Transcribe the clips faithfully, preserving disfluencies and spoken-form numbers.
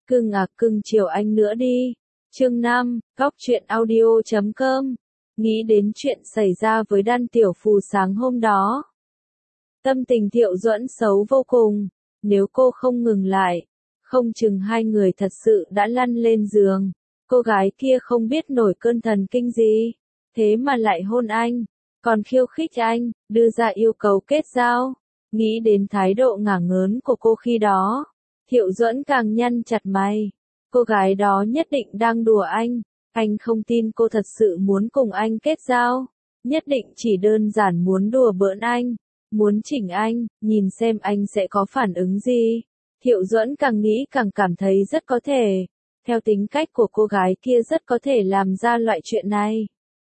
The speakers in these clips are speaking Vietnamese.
Cưng à cưng chiều anh nữa đi. Chương năm, góc truyện audio chấm com. Nghĩ đến chuyện xảy ra với Đan Tiểu Phù sáng hôm đó. Tâm tình Thiệu Duẫn xấu vô cùng, nếu cô không ngừng lại, không chừng hai người thật sự đã lăn lên giường. Cô gái kia không biết nổi cơn thần kinh gì, thế mà lại hôn anh, còn khiêu khích anh, đưa ra yêu cầu kết giao. Nghĩ đến thái độ ngả ngớn của cô khi đó, Thiệu Duẫn càng nhăn chặt mày. Cô gái đó nhất định đang đùa anh, anh không tin cô thật sự muốn cùng anh kết giao, nhất định chỉ đơn giản muốn đùa bỡn anh, muốn chỉnh anh, nhìn xem anh sẽ có phản ứng gì. Thiệu Duẫn càng nghĩ càng cảm thấy rất có thể, theo tính cách của cô gái kia rất có thể làm ra loại chuyện này.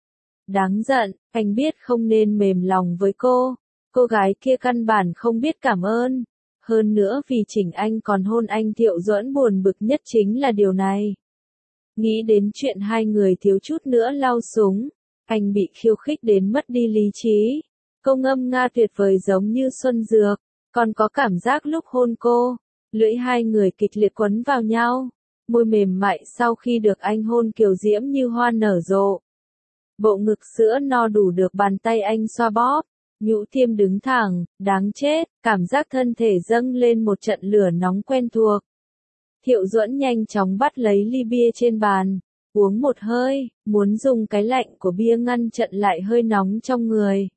Đáng giận, anh biết không nên mềm lòng với cô, cô gái kia căn bản không biết cảm ơn. Hơn nữa vì chỉnh anh còn hôn anh, Thiệu Duẫn buồn bực nhất chính là điều này. Nghĩ đến chuyện hai người thiếu chút nữa lao súng, anh bị khiêu khích đến mất đi lý trí. Câu ngâm nga tuyệt vời giống như xuân dược, còn có cảm giác lúc hôn cô, lưỡi hai người kịch liệt quấn vào nhau, môi mềm mại sau khi được anh hôn kiều diễm như hoa nở rộ. Bộ ngực sữa no đủ được bàn tay anh xoa bóp. Nhũ tiêm đứng thẳng, đáng chết, cảm giác thân thể dâng lên một trận lửa nóng quen thuộc. Thiệu Duẫn nhanh chóng bắt lấy ly bia trên bàn, uống một hơi, muốn dùng cái lạnh của bia ngăn chặn lại hơi nóng trong người.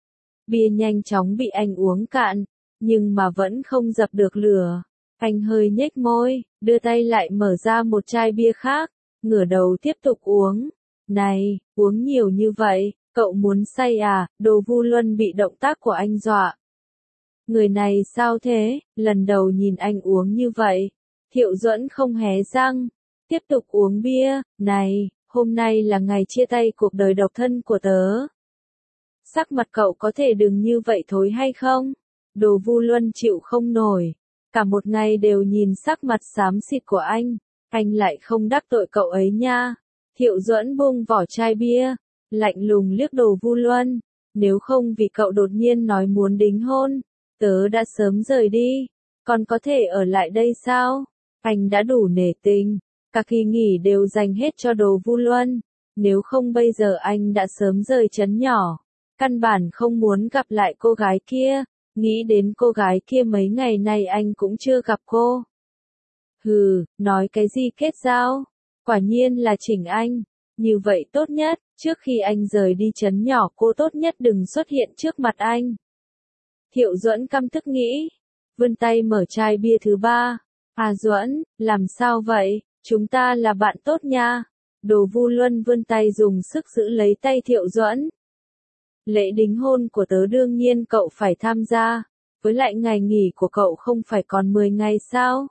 Bia nhanh chóng bị anh uống cạn, nhưng mà vẫn không dập được lửa. Anh hơi nhếch môi, đưa tay lại mở ra một chai bia khác, ngửa đầu tiếp tục uống. Này, uống nhiều như vậy. Cậu muốn say à? Đồ Vu Luân bị động tác của anh dọa. Người này sao thế? Lần đầu nhìn anh uống như vậy. Thiệu Duẫn không hé răng, tiếp tục uống bia. Này, hôm nay là ngày chia tay cuộc đời độc thân của tớ. Sắc mặt cậu có thể đừng như vậy thối hay không? Đồ Vu Luân chịu không nổi. Cả một ngày đều nhìn sắc mặt xám xịt của anh. Anh lại không đắc tội cậu ấy nha. Thiệu Duẫn buông vỏ chai bia, lạnh lùng liếc Đồ Vu Luân, nếu không vì cậu đột nhiên nói muốn đính hôn, tớ đã sớm rời đi, còn có thể ở lại đây sao? Anh đã đủ nể tình, cả kỳ nghỉ đều dành hết cho Đồ Vu Luân, nếu không bây giờ anh đã sớm rời trấn nhỏ, căn bản không muốn gặp lại cô gái kia, nghĩ đến cô gái kia mấy ngày nay anh cũng chưa gặp cô. Hừ, nói cái gì kết giao? Quả nhiên là chỉnh anh, như vậy tốt nhất. Trước khi anh rời đi trấn nhỏ cô tốt nhất đừng xuất hiện trước mặt anh. Thiệu Duẫn căm tức nghĩ, vươn tay mở chai bia thứ ba. À Duẫn, làm sao vậy, chúng ta là bạn tốt nha. Đồ Vu Luân vươn tay dùng sức giữ lấy tay Thiệu Duẫn. Lễ đính hôn của tớ đương nhiên cậu phải tham gia, với lại ngày nghỉ của cậu không phải còn mười ngày sao?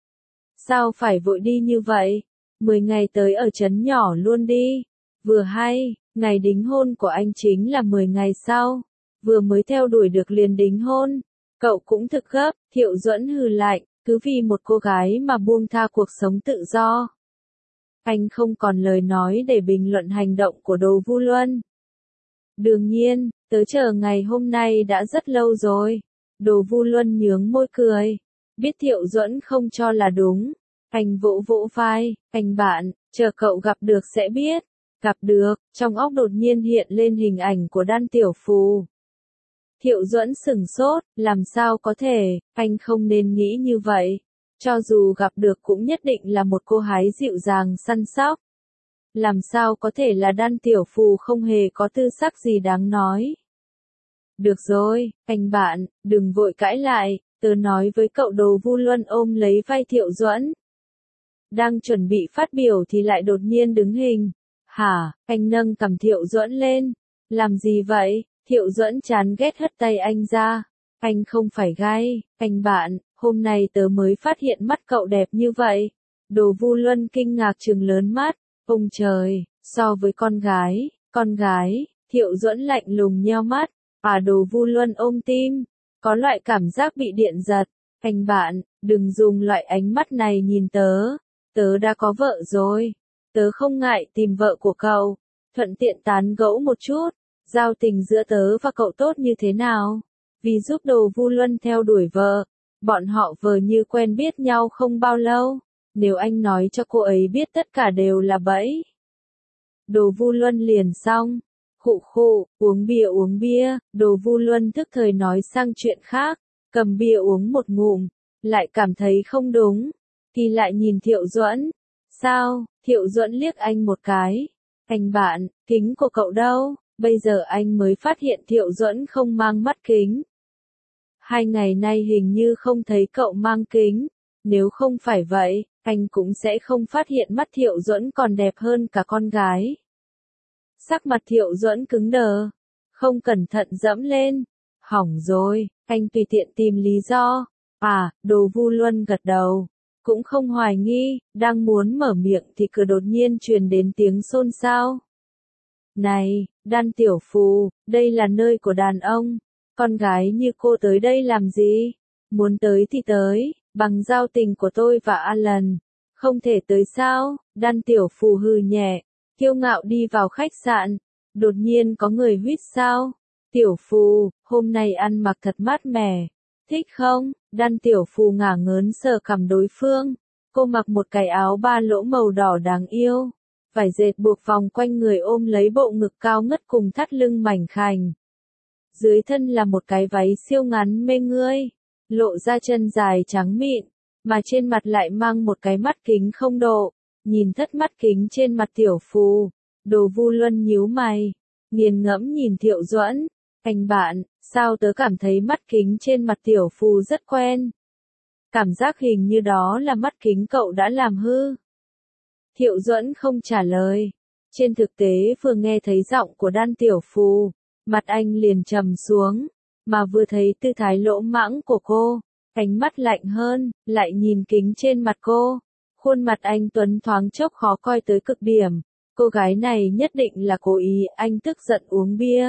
Sao phải vội đi như vậy, mười ngày tới ở trấn nhỏ luôn đi. Vừa hay, ngày đính hôn của anh chính là mười ngày sau, vừa mới theo đuổi được liền đính hôn, cậu cũng thực gấp. Thiệu Duẫn hừ lạnh, cứ vì một cô gái mà buông tha cuộc sống tự do. Anh không còn lời nói để bình luận hành động của Đồ Vu Luân. Đương nhiên, tớ chờ ngày hôm nay đã rất lâu rồi. Đồ Vu Luân nhướng môi cười, biết Thiệu Duẫn không cho là đúng, anh vỗ vỗ vai, anh bạn, chờ cậu gặp được sẽ biết. Gặp được, trong óc đột nhiên hiện lên hình ảnh của Đan Tiểu Phù. Thiệu Duẫn sửng sốt, làm sao có thể, anh không nên nghĩ như vậy. Cho dù gặp được cũng nhất định là một cô gái dịu dàng săn sóc. Làm sao có thể là Đan Tiểu Phù không hề có tư sắc gì đáng nói. Được rồi, anh bạn, đừng vội cãi lại, tớ nói với cậu. Đồ Vu Luân ôm lấy vai Thiệu Duẫn. Đang chuẩn bị phát biểu thì lại đột nhiên đứng hình. Hả, anh nâng cằm Thiệu Duẫn lên. Làm gì vậy? Thiệu Duẫn chán ghét hất tay anh ra. Anh không phải gay, anh bạn, hôm nay tớ mới phát hiện mắt cậu đẹp như vậy. Đồ Vu Luân kinh ngạc trừng lớn mắt. Ông trời, so với con gái, con gái, Thiệu Duẫn lạnh lùng nheo mắt. À Đồ Vu Luân ôm tim, có loại cảm giác bị điện giật. Anh bạn, đừng dùng loại ánh mắt này nhìn tớ. Tớ đã có vợ rồi. Tớ không ngại tìm vợ của cậu, thuận tiện tán gẫu một chút, giao tình giữa tớ và cậu tốt như thế nào? Vì giúp Đồ Vu Luân theo đuổi vợ, bọn họ vờ như quen biết nhau không bao lâu, nếu anh nói cho cô ấy biết tất cả đều là bẫy. Đồ Vu Luân liền xong. Khụ khụ, uống bia uống bia, Đồ Vu Luân tức thời nói sang chuyện khác, cầm bia uống một ngụm, lại cảm thấy không đúng, thì lại nhìn Thiệu Duẫn. Sao? Thiệu Duẫn liếc anh một cái. Anh bạn, kính của cậu đâu? Bây giờ anh mới phát hiện Thiệu Duẫn không mang mắt kính. Hai ngày nay hình như không thấy cậu mang kính, nếu không phải vậy, anh cũng sẽ không phát hiện mắt Thiệu Duẫn còn đẹp hơn cả con gái. Sắc mặt Thiệu Duẫn cứng đờ, không cẩn thận dẫm lên. Hỏng rồi, anh tùy tiện tìm lý do. À, Đồ Vu Luân gật đầu, cũng không hoài nghi, đang muốn mở miệng thì cửa đột nhiên truyền đến tiếng xôn xao. Này, Đan tiểu phù, đây là nơi của đàn ông, con gái như cô tới đây làm gì? Muốn tới thì tới, bằng giao tình của tôi và Alan, không thể tới sao? Đan tiểu phù hừ nhẹ, kiêu ngạo đi vào khách sạn, đột nhiên có người huýt sao? Tiểu phù, hôm nay ăn mặc thật mát mẻ, thích không? Đan tiểu phù ngả ngớn sờ cằm đối phương, cô mặc một cái áo ba lỗ màu đỏ đáng yêu, vải dệt buộc vòng quanh người ôm lấy bộ ngực cao ngất cùng thắt lưng mảnh khảnh. Dưới thân là một cái váy siêu ngắn mê ngươi, lộ ra chân dài trắng mịn, mà trên mặt lại mang một cái mắt kính không độ. Nhìn thất mắt kính trên mặt tiểu phù, Đồ Vu Luân nhíu mày, nghiền ngẫm nhìn Thiệu Duẫn. Anh bạn, sao tớ cảm thấy mắt kính trên mặt tiểu phù rất quen? Cảm giác hình như đó là mắt kính cậu đã làm hư. Thiệu Duẫn không trả lời. Trên thực tế vừa nghe thấy giọng của Đan tiểu phù, mặt anh liền trầm xuống, mà vừa thấy tư thái lỗ mãng của cô, ánh mắt lạnh hơn, lại nhìn kính trên mặt cô. Khuôn mặt anh tuấn thoáng chốc khó coi tới cực điểm, cô gái này nhất định là cố ý, anh tức giận uống bia.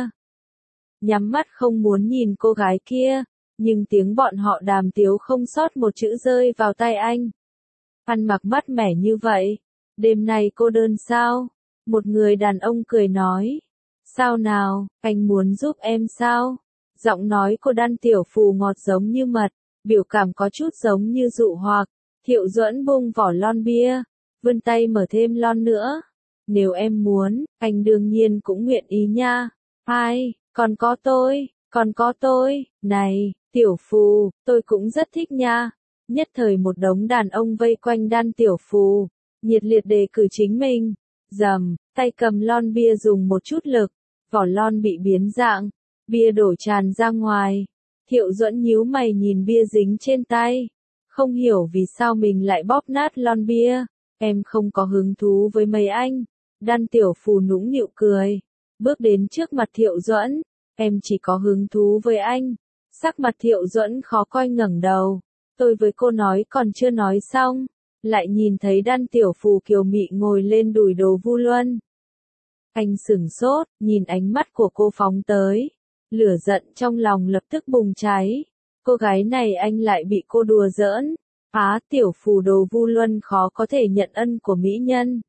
Nhắm mắt không muốn nhìn cô gái kia, nhưng tiếng bọn họ đàm tiếu không sót một chữ rơi vào tai anh. Ăn mặc mát mẻ như vậy, đêm nay cô đơn sao? Một người đàn ông cười nói. Sao nào, anh muốn giúp em sao? Giọng nói của Đan tiểu phù ngọt giống như mật, biểu cảm có chút giống như dụ hoặc. Thiệu Duẫn bung vỏ lon bia, vươn tay mở thêm lon nữa. Nếu em muốn, anh đương nhiên cũng nguyện ý nha. Ai, còn có tôi, còn có tôi, này, tiểu phù, tôi cũng rất thích nha. Nhất thời một đống đàn ông vây quanh Đan tiểu phù, nhiệt liệt đề cử chính mình. Dầm, tay cầm lon bia dùng một chút lực, vỏ lon bị biến dạng, bia đổ tràn ra ngoài. Thiệu Duẫn nhíu mày nhìn bia dính trên tay. Không hiểu vì sao mình lại bóp nát lon bia. Em không có hứng thú với mấy anh. Đan tiểu phù nũng nịu cười, bước đến trước mặt Thiệu Duẫn. Em chỉ có hứng thú với anh. Sắc mặt Thiệu Duẫn khó coi ngẩng đầu. Tôi với cô nói còn chưa nói xong, lại nhìn thấy Đan tiểu phù kiều mị ngồi lên đùi Đồ Vu Luân. Anh sửng sốt, nhìn ánh mắt của cô phóng tới. Lửa giận trong lòng lập tức bùng cháy. Cô gái này anh lại bị cô đùa giỡn. Á, tiểu phù Đồ Vu Luân khó có thể nhận ân của mỹ nhân.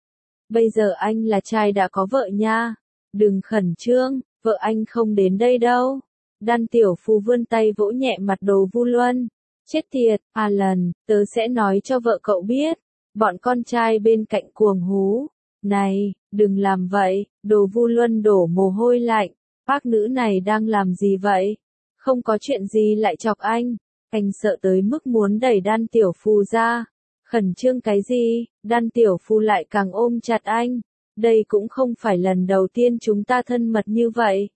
Bây giờ anh là trai đã có vợ nha. Đừng khẩn trương, vợ anh không đến đây đâu. Đan tiểu phù vươn tay vỗ nhẹ mặt Đồ Vu Luân. Chết tiệt, Alan, tớ sẽ nói cho vợ cậu biết. Bọn con trai bên cạnh cuồng hú. Này, đừng làm vậy. Đồ Vu Luân đổ mồ hôi lạnh. Bác nữ này đang làm gì vậy? Không có chuyện gì lại chọc anh. Anh sợ tới mức muốn đẩy Đan tiểu phù ra. Khẩn trương cái gì? Đan tiểu phù lại càng ôm chặt anh. Đây cũng không phải lần đầu tiên chúng ta thân mật như vậy.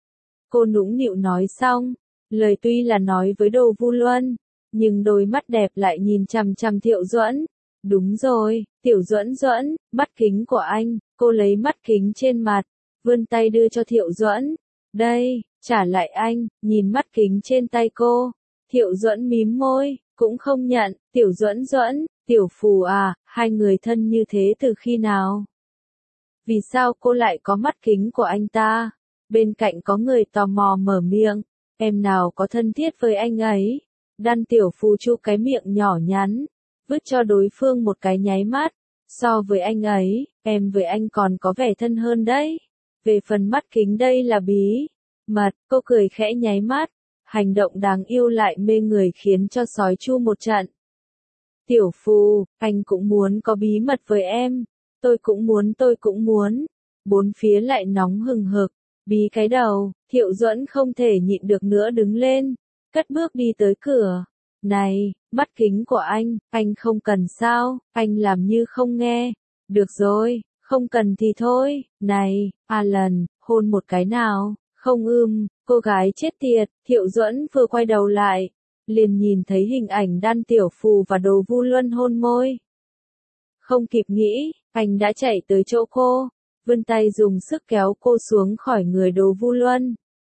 Cô nũng nịu nói xong. Lời tuy là nói với Đồ Vu Luân, nhưng đôi mắt đẹp lại nhìn chằm chằm Thiệu Duẫn. Đúng rồi, Tiểu Duẫn Duẫn, mắt kính của anh. Cô lấy mắt kính trên mặt, vươn tay đưa cho Thiệu Duẫn. Đây, trả lại anh, nhìn mắt kính trên tay cô. Thiệu Duẫn mím môi, cũng không nhận. Tiểu Duẫn Duẫn, tiểu phù à, hai người thân như thế từ khi nào? Vì sao cô lại có mắt kính của anh ta? Bên cạnh có người tò mò mở miệng. Em nào có thân thiết với anh ấy? Đan tiểu phù chu cái miệng nhỏ nhắn, vứt cho đối phương một cái nháy mắt. So với anh ấy, em với anh còn có vẻ thân hơn đấy. Về phần mắt kính đây là bí mật, cô cười khẽ nháy mắt. Hành động đáng yêu lại mê người khiến cho sói chu một trận. Tiểu Phù, anh cũng muốn có bí mật với em. Tôi cũng muốn, tôi cũng muốn. Bốn phía lại nóng hừng hực. Bí cái đầu, Thiệu Duẫn không thể nhịn được nữa đứng lên, cất bước đi tới cửa. Này, mắt kính của anh, anh không cần sao, anh làm như không nghe. Được rồi, không cần thì thôi. Này, Alan, hôn một cái nào. Không ưm, cô gái chết tiệt. Thiệu Duẫn vừa quay đầu lại, liền nhìn thấy hình ảnh Đan Tiểu Phù và Đồ Vu Luân hôn môi. Không kịp nghĩ, anh đã chạy tới chỗ cô, vươn tay dùng sức kéo cô xuống khỏi người Đồ Vu Luân.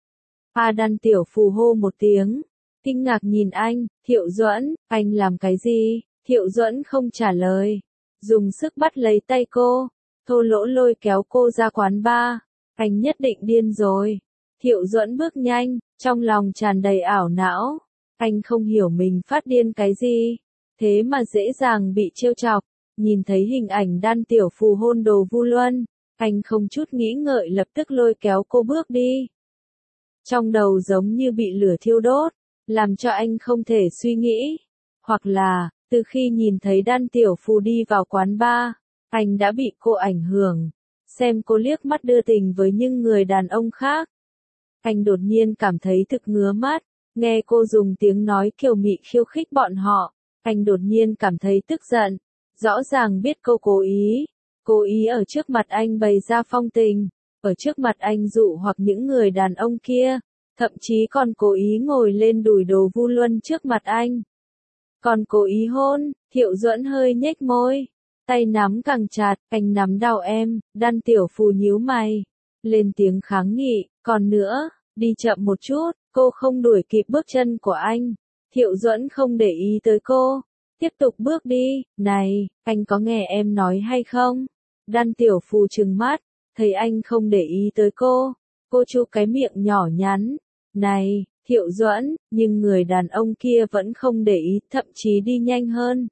A Đan Tiểu Phù hô một tiếng, kinh ngạc nhìn anh. Thiệu Duẫn, anh làm cái gì? Thiệu Duẫn không trả lời, dùng sức bắt lấy tay cô, thô lỗ lôi kéo cô ra quán bar. Anh nhất định điên rồi. Thiệu Duẫn bước nhanh, trong lòng tràn đầy ảo não. Anh không hiểu mình phát điên cái gì, thế mà dễ dàng bị trêu chọc. Nhìn thấy hình ảnh Đan Tiểu Phù hôn Đồ Vu Luân, anh không chút nghĩ ngợi lập tức lôi kéo cô bước đi. Trong đầu giống như bị lửa thiêu đốt, làm cho anh không thể suy nghĩ. Hoặc là, từ khi nhìn thấy Đan Tiểu Phù đi vào quán bar, anh đã bị cô ảnh hưởng, xem cô liếc mắt đưa tình với những người đàn ông khác. Anh đột nhiên cảm thấy thực ngứa mắt, nghe cô dùng tiếng nói kiều mị khiêu khích bọn họ, anh đột nhiên cảm thấy tức giận. Rõ ràng biết cô cố ý, cố ý ở trước mặt anh bày ra phong tình, ở trước mặt anh dụ hoặc những người đàn ông kia, thậm chí còn cố ý ngồi lên đùi Đồ Vu Luân trước mặt anh. Còn cố ý hôn. Thiệu Duẫn hơi nhếch môi, tay nắm càng chặt. Anh nắm đau em. Đan Tiểu Phù nhíu mày, lên tiếng kháng nghị. Còn nữa, đi chậm một chút. Cô không đuổi kịp bước chân của anh. Thiệu Duẫn không để ý tới cô, tiếp tục bước đi. Này, anh có nghe em nói hay không? Đan Tiểu Phù trừng mắt, thấy anh không để ý tới cô, cô chu cái miệng nhỏ nhắn. Này, Thiệu Duẫn, nhưng người đàn ông kia vẫn không để ý, thậm chí đi nhanh hơn.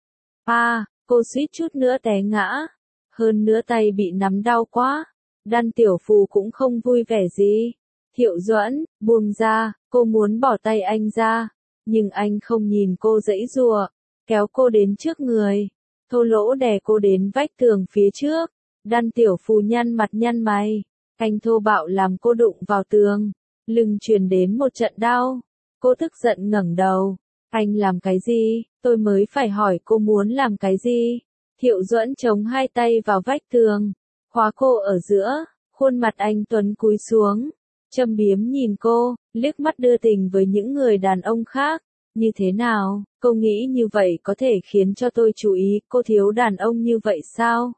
A, à, cô suýt chút nữa té ngã, hơn nữa tay bị nắm đau quá. Đan Tiểu Phù cũng không vui vẻ gì. Thiệu Duẫn, buông ra. Cô muốn bỏ tay anh ra, nhưng anh không nhìn cô giãy giụa, kéo cô đến trước người, thô lỗ đè cô đến vách tường phía trước. Đan Tiểu Phù nhăn mặt nhăn mày, anh thô bạo làm cô đụng vào tường, lưng truyền đến một trận đau. Cô tức giận ngẩng đầu. Anh làm cái gì? Tôi mới phải hỏi cô muốn làm cái gì? Thiệu Duẫn chống hai tay vào vách tường, khóa cô ở giữa, khuôn mặt anh tuấn cúi xuống, châm biếm nhìn cô, liếc mắt đưa tình với những người đàn ông khác. Như thế nào, cô nghĩ như vậy có thể khiến cho tôi chú ý, cô thiếu đàn ông như vậy sao?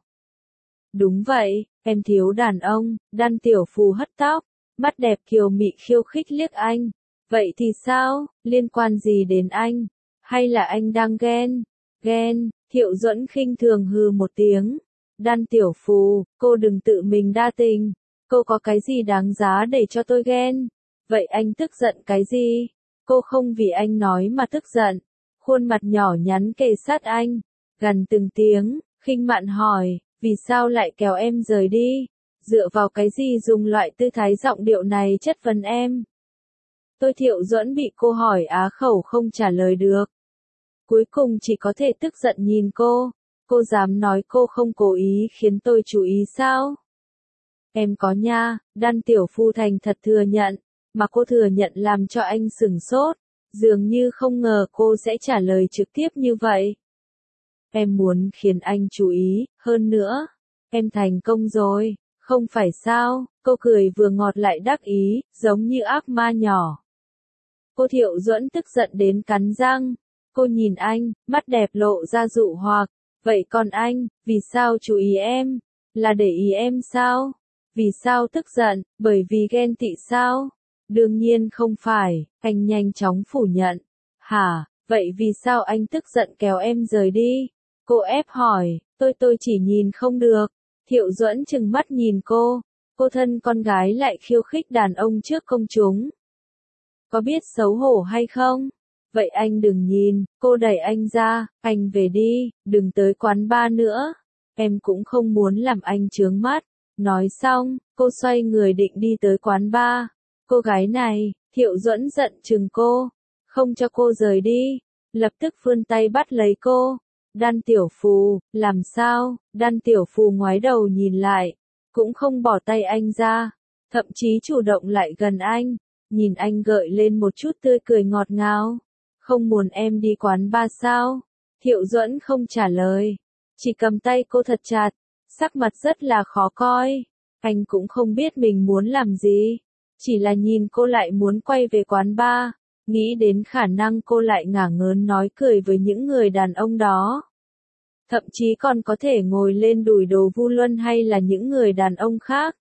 Đúng vậy, em thiếu đàn ông. Đan Tiểu Phù hất tóc, mắt đẹp kiều mị khiêu khích liếc anh. Vậy thì sao, liên quan gì đến anh? Hay là anh đang ghen? Ghen. Thiệu Duẫn khinh thường hừ một tiếng. Đan Tiểu Phù, cô đừng tự mình đa tình. Cô có cái gì đáng giá để cho tôi ghen? Vậy anh tức giận cái gì? Cô không vì anh nói mà tức giận. Khuôn mặt nhỏ nhắn kề sát anh, gần từng tiếng, khinh mạn hỏi, vì sao lại kéo em rời đi? Dựa vào cái gì dùng loại tư thái giọng điệu này chất vấn em? Tôi Thiệu Duẫn bị cô hỏi á khẩu không trả lời được. Cuối cùng chỉ có thể tức giận nhìn cô. Cô dám nói cô không cố ý khiến tôi chú ý sao? Em có nha. Đan Tiểu Phù thành thật thừa nhận, mà cô thừa nhận làm cho anh sửng sốt, dường như không ngờ cô sẽ trả lời trực tiếp như vậy. Em muốn khiến anh chú ý, hơn nữa, em thành công rồi, không phải sao? Cô cười vừa ngọt lại đắc ý, giống như ác ma nhỏ. Cô Thiệu Duẫn tức giận đến cắn răng. Cô nhìn anh, mắt đẹp lộ ra dụ hoặc. Vậy còn anh, vì sao chú ý em? Là để ý em sao? Vì sao tức giận? Bởi vì ghen tị sao? Đương nhiên không phải, anh nhanh chóng phủ nhận. Hả, vậy vì sao anh tức giận kéo em rời đi? Cô ép hỏi. Tôi tôi chỉ nhìn không được. Thiệu Duẫn trừng mắt nhìn cô. Cô thân con gái lại khiêu khích đàn ông trước công chúng. Có biết xấu hổ hay không? Vậy anh đừng nhìn. Cô đẩy anh ra. Anh về đi, đừng tới quán bar nữa. Em cũng không muốn làm anh chướng mắt. Nói xong, cô xoay người định đi tới quán bar. Cô gái này, Thiệu Duẫn giận chừng cô, không cho cô rời đi. lập tức vươn tay bắt lấy cô. Đan Tiểu Phù, làm sao? Đan Tiểu Phù ngoái đầu nhìn lại, cũng không bỏ tay anh ra, thậm chí chủ động lại gần anh, nhìn anh gợi lên một chút tươi cười ngọt ngào. Không muốn em đi quán bar sao? Thiệu Duẫn không trả lời, chỉ cầm tay cô thật chặt, sắc mặt rất là khó coi. Anh cũng không biết mình muốn làm gì, chỉ là nhìn cô lại muốn quay về quán bar, nghĩ đến khả năng cô lại ngả ngớn nói cười với những người đàn ông đó. Thậm chí còn có thể ngồi lên đùi Đồ Vu Luân hay là những người đàn ông khác.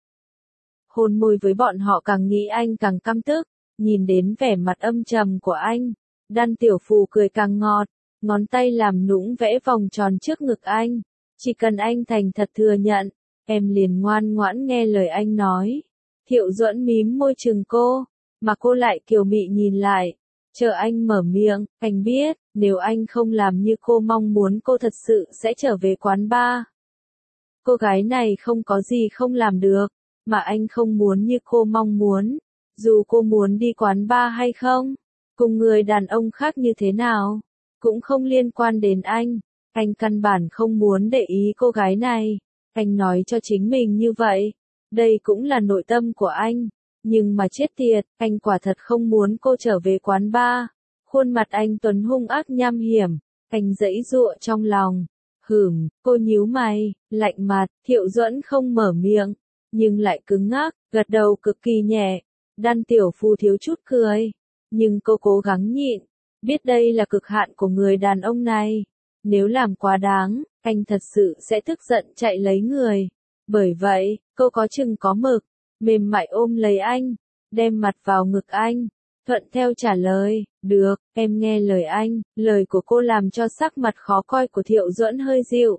Hôn môi với bọn họ càng nghĩ anh càng căm tức, nhìn đến vẻ mặt âm trầm của anh, Đan Tiểu Phù cười càng ngọt, ngón tay làm nũng vẽ vòng tròn trước ngực anh. Chỉ cần anh thành thật thừa nhận, em liền ngoan ngoãn nghe lời anh nói. Thiệu Duẫn mím môi chừng cô, mà cô lại kiều mị nhìn lại, chờ anh mở miệng. Anh biết, nếu anh không làm như cô mong muốn cô thật sự sẽ trở về quán bar. Cô gái này không có gì không làm được, mà anh không muốn như cô mong muốn. Dù cô muốn đi quán bar hay không, cùng người đàn ông khác như thế nào, cũng không liên quan đến anh. Anh căn bản không muốn để ý cô gái này. Anh nói cho chính mình như vậy. Đây cũng là nội tâm của anh. Nhưng mà chết tiệt, anh quả thật không muốn cô trở về quán bar. Khuôn mặt anh tuấn hung ác nham hiểm. Anh giãy giụa trong lòng. Hửm, cô nhíu mày, lạnh mặt. Thiệu Duẫn không mở miệng, nhưng lại cứng ngắc, gật đầu cực kỳ nhẹ. Đan Tiểu Phù thiếu chút cười, nhưng cô cố gắng nhịn. Biết đây là cực hạn của người đàn ông này. Nếu làm quá đáng, anh thật sự sẽ tức giận chạy lấy người. Bởi vậy, cô có chừng có mực, mềm mại ôm lấy anh, đem mặt vào ngực anh, thuận theo trả lời. Được, em nghe lời anh. Lời của cô làm cho sắc mặt khó coi của Thiệu Duẫn hơi dịu.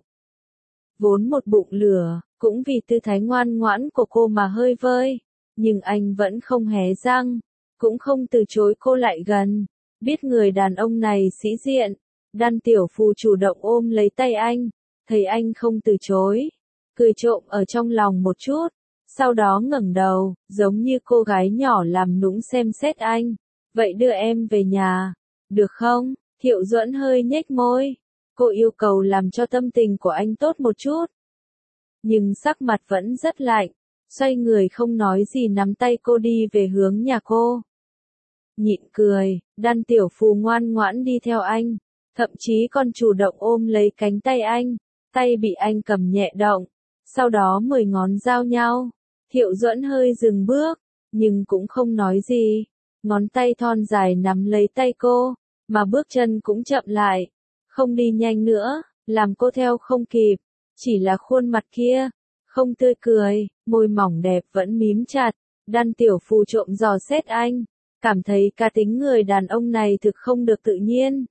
Vốn một bụng lửa, cũng vì tư thái ngoan ngoãn của cô mà hơi vơi. Nhưng anh vẫn không hé răng, cũng không từ chối cô lại gần. Biết người đàn ông này sĩ diện, Đan Tiểu Phù chủ động ôm lấy tay anh, thấy anh không từ chối, cười trộm ở trong lòng một chút, sau đó ngẩng đầu, giống như cô gái nhỏ làm nũng xem xét anh. Vậy đưa em về nhà, được không? Thiệu Duẫn hơi nhếch môi, cô yêu cầu làm cho tâm tình của anh tốt một chút. Nhưng sắc mặt vẫn rất lạnh, xoay người không nói gì nắm tay cô đi về hướng nhà cô. Nhịn cười, Đan Tiểu Phù ngoan ngoãn đi theo anh, thậm chí còn chủ động ôm lấy cánh tay anh, tay bị anh cầm nhẹ động, sau đó mười ngón giao nhau. Thiệu Duẫn hơi dừng bước, nhưng cũng không nói gì, ngón tay thon dài nắm lấy tay cô, mà bước chân cũng chậm lại, không đi nhanh nữa, làm cô theo không kịp, chỉ là khuôn mặt kia, không tươi cười, môi mỏng đẹp vẫn mím chặt. Đan Tiểu Phù trộm dò xét anh, cảm thấy cá tính người đàn ông này thực không được tự nhiên.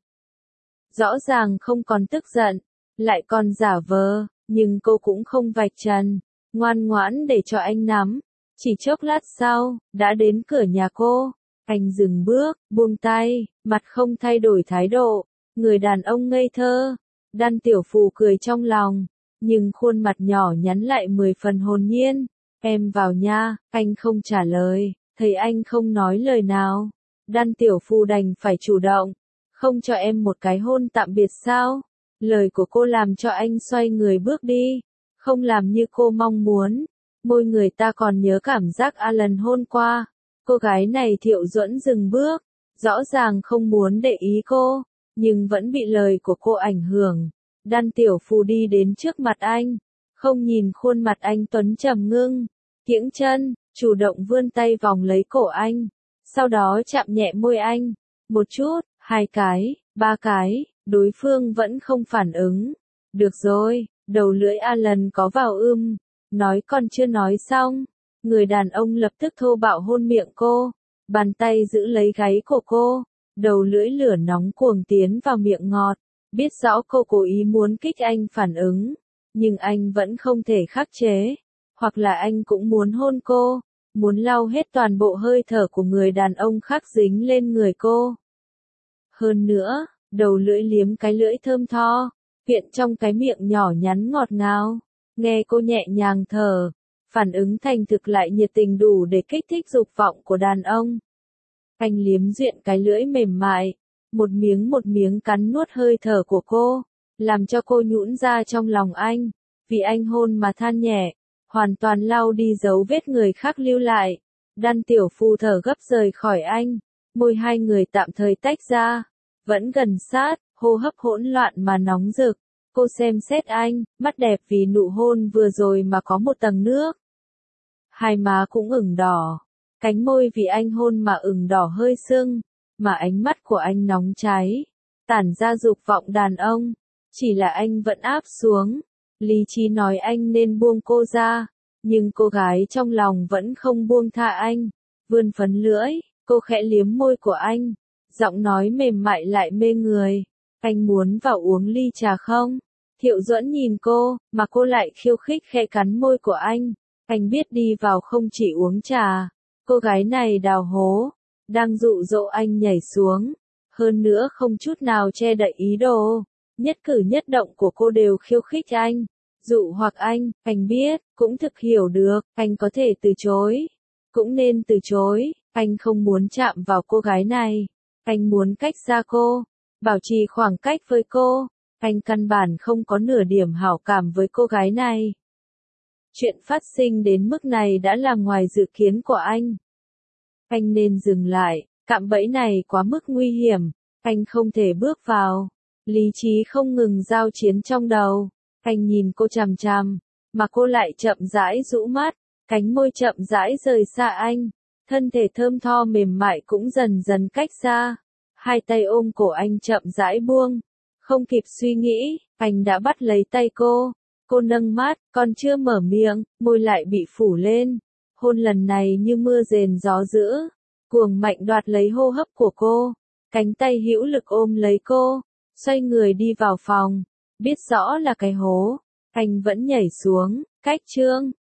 Rõ ràng không còn tức giận, lại còn giả vờ, nhưng cô cũng không vạch trần, ngoan ngoãn để cho anh nắm. Chỉ chốc lát sau, đã đến cửa nhà cô, anh dừng bước, buông tay, mặt không thay đổi thái độ, người đàn ông ngây thơ. Đan Tiểu Phù cười trong lòng, nhưng khuôn mặt nhỏ nhắn lại mười phần hồn nhiên. Em vào nha. Anh không trả lời, thấy anh không nói lời nào, Đan Tiểu Phù đành phải chủ động. Không cho em một cái hôn tạm biệt sao? Lời của cô làm cho anh xoay người bước đi, không làm như cô mong muốn. Môi người ta còn nhớ cảm giác a lần hôn qua. Cô gái này Thiệu Duẫn dừng bước, rõ ràng không muốn để ý cô, nhưng vẫn bị lời của cô ảnh hưởng. Đan Tiểu Phù đi đến trước mặt anh, không nhìn khuôn mặt anh tuấn trầm ngưng, kiễng chân, chủ động vươn tay vòng lấy cổ anh, sau đó chạm nhẹ môi anh, một chút, hai cái, ba cái, đối phương vẫn không phản ứng. Được rồi, đầu lưỡi a lần có vào ưm, nói còn chưa nói xong, người đàn ông lập tức thô bạo hôn miệng cô, bàn tay giữ lấy gáy của cô, đầu lưỡi lửa nóng cuồng tiến vào miệng ngọt. Biết rõ cô cố ý muốn kích anh phản ứng, nhưng anh vẫn không thể khắc chế, hoặc là anh cũng muốn hôn cô, muốn lau hết toàn bộ hơi thở của người đàn ông khác dính lên người cô. Hơn nữa, đầu lưỡi liếm cái lưỡi thơm tho, hiện trong cái miệng nhỏ nhắn ngọt ngào, nghe cô nhẹ nhàng thở, phản ứng thành thực lại nhiệt tình đủ để kích thích dục vọng của đàn ông. Anh liếm duyện cái lưỡi mềm mại, một miếng một miếng cắn nuốt hơi thở của cô, làm cho cô nhũn ra trong lòng anh, vì anh hôn mà than nhẹ, hoàn toàn lau đi dấu vết người khác lưu lại. Đan Tiểu Phu thở gấp rời khỏi anh, môi hai người tạm thời tách ra, vẫn gần sát, hô hấp hỗn loạn mà nóng rực. Cô xem xét anh, mắt đẹp vì nụ hôn vừa rồi mà có một tầng nước. Hai má cũng ửng đỏ, cánh môi vì anh hôn mà ửng đỏ hơi sưng, mà ánh mắt của anh nóng cháy, tản ra dục vọng đàn ông, chỉ là anh vẫn áp xuống. Lý trí nói anh nên buông cô ra, nhưng cô gái trong lòng vẫn không buông tha anh, vươn phấn lưỡi, cô khẽ liếm môi của anh, giọng nói mềm mại lại mê người. Anh muốn vào uống ly trà không? Thiệu Duẫn nhìn cô, mà cô lại khiêu khích khẽ cắn môi của anh. Anh biết đi vào không chỉ uống trà. Cô gái này đào hố, đang dụ dỗ anh nhảy xuống. Hơn nữa không chút nào che đậy ý đồ. Nhất cử nhất động của cô đều khiêu khích anh. Dụ hoặc anh, anh biết, cũng thực hiểu được, anh có thể từ chối. Cũng nên từ chối, anh không muốn chạm vào cô gái này. Anh muốn cách xa cô, bảo trì khoảng cách với cô. Anh căn bản không có nửa điểm hảo cảm với cô gái này. Chuyện phát sinh đến mức này đã là ngoài dự kiến của anh. Anh nên dừng lại, cạm bẫy này quá mức nguy hiểm, anh không thể bước vào. Lý trí không ngừng giao chiến trong đầu. Anh nhìn cô chằm chằm, mà cô lại chậm rãi rũ mắt, cánh môi chậm rãi rời xa anh, thân thể thơm tho mềm mại cũng dần dần cách xa. Hai tay ôm cổ anh chậm rãi buông, không kịp suy nghĩ, anh đã bắt lấy tay cô. Cô nâng mắt, còn chưa mở miệng, môi lại bị phủ lên. Hôn lần này như mưa rền gió dữ, cuồng mạnh đoạt lấy hô hấp của cô, cánh tay hữu lực ôm lấy cô, xoay người đi vào phòng. Biết rõ là cái hố, anh vẫn nhảy xuống. Cách chương